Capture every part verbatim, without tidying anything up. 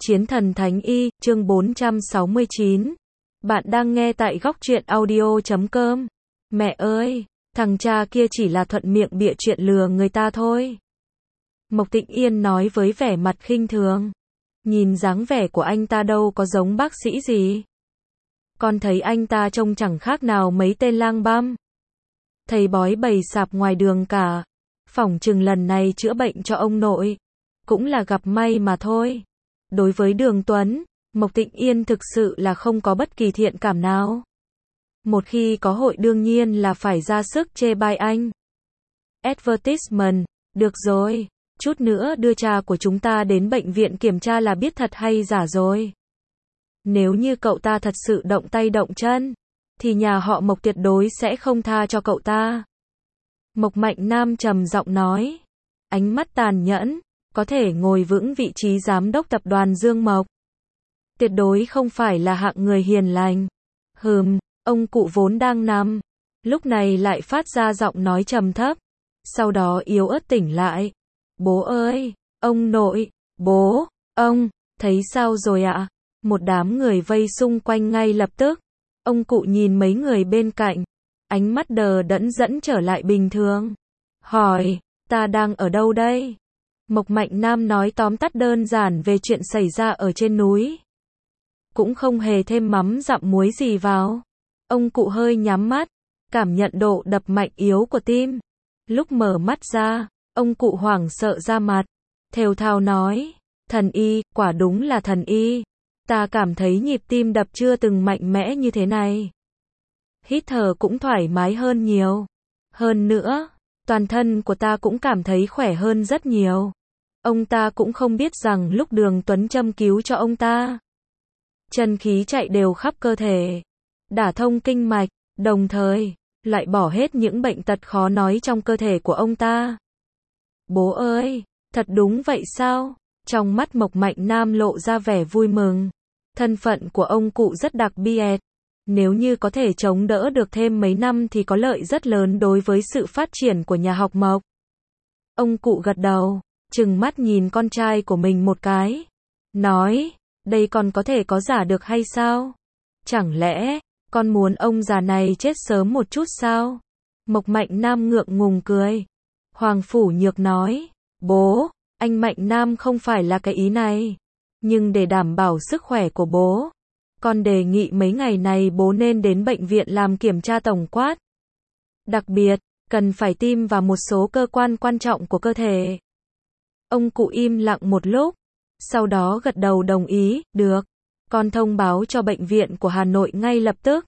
Chiến thần Thánh Y, chương bốn trăm sáu mươi chín. Bạn đang nghe tại góc truyện audio chấm com. Mẹ ơi, thằng cha kia chỉ là thuận miệng bịa chuyện lừa người ta thôi. Mộc Tịnh Yên nói với vẻ mặt khinh thường. Nhìn dáng vẻ của anh ta đâu có giống bác sĩ gì. Con thấy anh ta trông chẳng khác nào mấy tên lang băm. Thầy bói bày sạp ngoài đường cả. Phỏng chừng lần này chữa bệnh cho ông nội cũng là gặp may mà thôi. Đối với Đường Tuấn, Mộc Tịnh Yên thực sự là không có bất kỳ thiện cảm nào. Một khi có hội đương nhiên là phải ra sức chê bai anh. Advertisement, được rồi, chút nữa đưa cha của chúng ta đến bệnh viện kiểm tra là biết thật hay giả rồi. Nếu như cậu ta thật sự động tay động chân, thì nhà họ Mộc tuyệt đối sẽ không tha cho cậu ta. Mộc Mạnh Nam trầm giọng nói, ánh mắt tàn nhẫn, có thể ngồi vững vị trí giám đốc tập đoàn Dương Mộc. Tuyệt đối không phải là hạng người hiền lành. Hừm, ông cụ vốn đang nằm, lúc này lại phát ra giọng nói trầm thấp, sau đó yếu ớt tỉnh lại. Bố ơi, ông nội, bố, ông, thấy sao rồi ạ? Một đám người vây xung quanh ngay lập tức. Ông cụ nhìn mấy người bên cạnh, ánh mắt đờ đẫn dẫn trở lại bình thường. Hỏi, ta đang ở đâu đây? Mộc Mạnh Nam nói tóm tắt đơn giản về chuyện xảy ra ở trên núi. Cũng không hề thêm mắm dặm muối gì vào. Ông cụ hơi nhắm mắt, cảm nhận độ đập mạnh yếu của tim. Lúc mở mắt ra, ông cụ hoảng sợ ra mặt, thều thào nói, thần y, quả đúng là thần y. Ta cảm thấy nhịp tim đập chưa từng mạnh mẽ như thế này. Hít thở cũng thoải mái hơn nhiều. Hơn nữa, toàn thân của ta cũng cảm thấy khỏe hơn rất nhiều. Ông ta cũng không biết rằng lúc Đường Tuấn châm cứu cho ông ta, chân khí chạy đều khắp cơ thể, đả thông kinh mạch, đồng thời lại bỏ hết những bệnh tật khó nói trong cơ thể của ông ta. Bố ơi, thật đúng vậy sao? Trong mắt Mộc Mạnh Nam lộ ra vẻ vui mừng. Thân phận của ông cụ rất đặc biệt. Nếu như có thể chống đỡ được thêm mấy năm thì có lợi rất lớn đối với sự phát triển của nhà học Mộc. Ông cụ gật đầu, trừng mắt nhìn con trai của mình một cái. Nói, đây còn có thể có giả được hay sao? Chẳng lẽ, con muốn ông già này chết sớm một chút sao? Mộc Mạnh Nam ngượng ngùng cười. Hoàng Phủ Nhược nói, bố, anh Mạnh Nam không phải là cái ý này. Nhưng để đảm bảo sức khỏe của bố, con đề nghị mấy ngày này bố nên đến bệnh viện làm kiểm tra tổng quát. Đặc biệt, cần phải tim vào một số cơ quan quan trọng của cơ thể. Ông cụ im lặng một lúc, sau đó gật đầu đồng ý, được, con thông báo cho bệnh viện của Hà Nội ngay lập tức.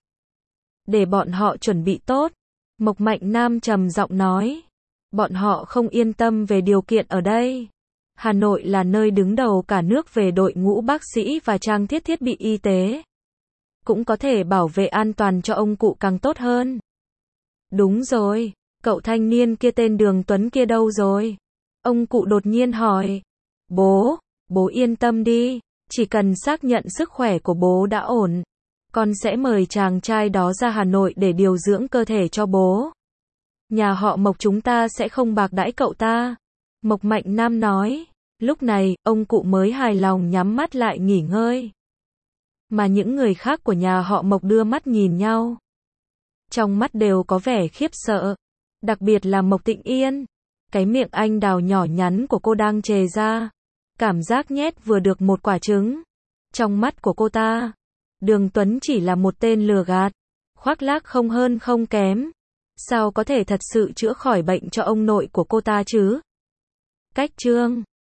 Để bọn họ chuẩn bị tốt. Mộc Mạnh Nam trầm giọng nói, bọn họ không yên tâm về điều kiện ở đây. Hà Nội là nơi đứng đầu cả nước về đội ngũ bác sĩ và trang thiết thiết bị y tế. Cũng có thể bảo vệ an toàn cho ông cụ càng tốt hơn. Đúng rồi, cậu thanh niên kia tên Đường Tuấn kia đâu rồi? Ông cụ đột nhiên hỏi. Bố, bố yên tâm đi, chỉ cần xác nhận sức khỏe của bố đã ổn, con sẽ mời chàng trai đó ra Hà Nội để điều dưỡng cơ thể cho bố. Nhà họ Mộc chúng ta sẽ không bạc đãi cậu ta. Mộc Mạnh Nam nói. Lúc này, ông cụ mới hài lòng nhắm mắt lại nghỉ ngơi. Mà những người khác của nhà họ Mộc đưa mắt nhìn nhau. Trong mắt đều có vẻ khiếp sợ. Đặc biệt là Mộc Tịnh Yên. Cái miệng anh đào nhỏ nhắn của cô đang trề ra. Cảm giác nhét vừa được một quả trứng. Trong mắt của cô ta, Đường Tuấn chỉ là một tên lừa gạt, khoác lác không hơn không kém. Sao có thể thật sự chữa khỏi bệnh cho ông nội của cô ta chứ? Cách chương